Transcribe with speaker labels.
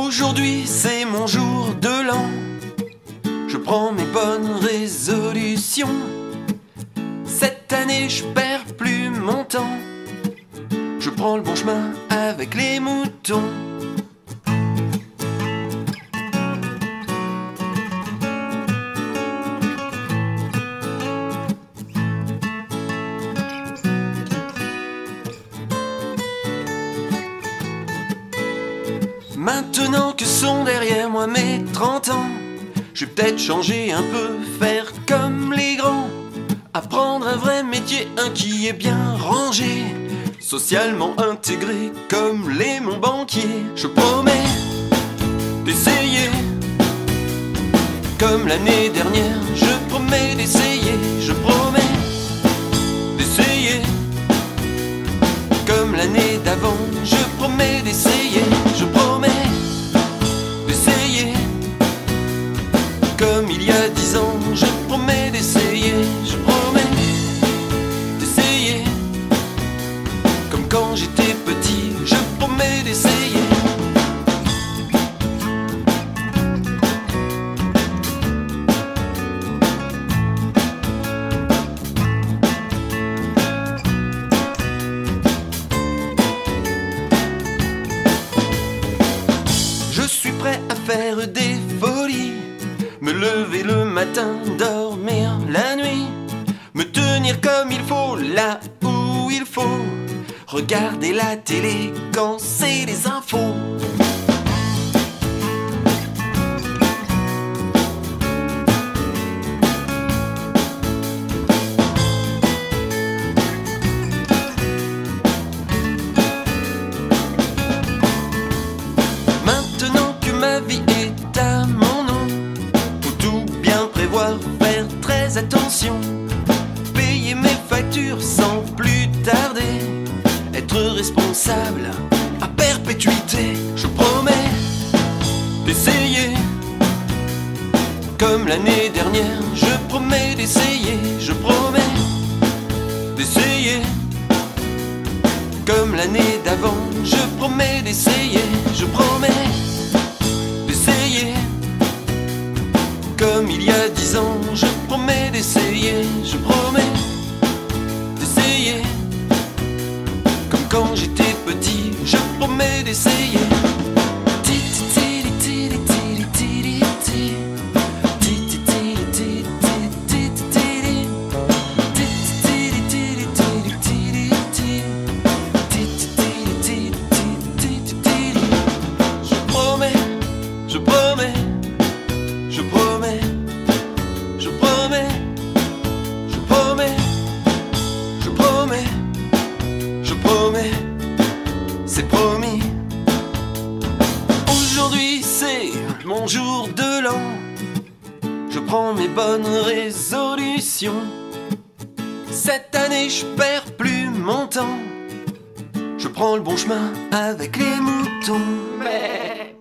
Speaker 1: Aujourd'hui c'est mon jour de l'an. Je prends mes bonnes résolutions. Cette année je perds plus mon temps. Je prends le bon chemin avec les moutons. Maintenant que sont derrière moi mes 30 ans, je vais peut-être changer un peu, faire comme les grands. Apprendre un vrai métier, un qui est bien rangé, socialement intégré comme les mon banquiers. Je promets d'essayer comme l'année dernière. Je promets d'essayer, je promets d'essayer comme l'année d'avant. Je promets d'essayer, je promets d'essayer comme il y a 10 ans. Je promets d'essayer, je promets d'essayer comme quand j'étais petit. Je promets d'essayer. Je suis prêt à faire des folies, me lever le matin, dormir la nuit, me tenir comme il faut, là où il faut, regarder la télé quand c'est les infos. Maintenant que ma vie est à mon nom, faut tout bien prévoir, faire très attention, payer mes factures sans plus tarder, être responsable à perpétuité. Je promets d'essayer comme l'année dernière. Je promets d'essayer, je promets d'essayer comme l'année d'avant. Je promets d'essayer, je promets d'essayer comme il y a 10 ans. Je promets d'essayer, je promets d'essayer comme quand j'étais petit. Je promets d'essayer. Je promets, je promets, je promets, je promets, je promets, je promets, c'est promis. Aujourd'hui c'est mon jour de l'an. Je prends mes bonnes résolutions. Cette année je perds plus mon temps. Je prends le bon chemin avec les moutons. Mais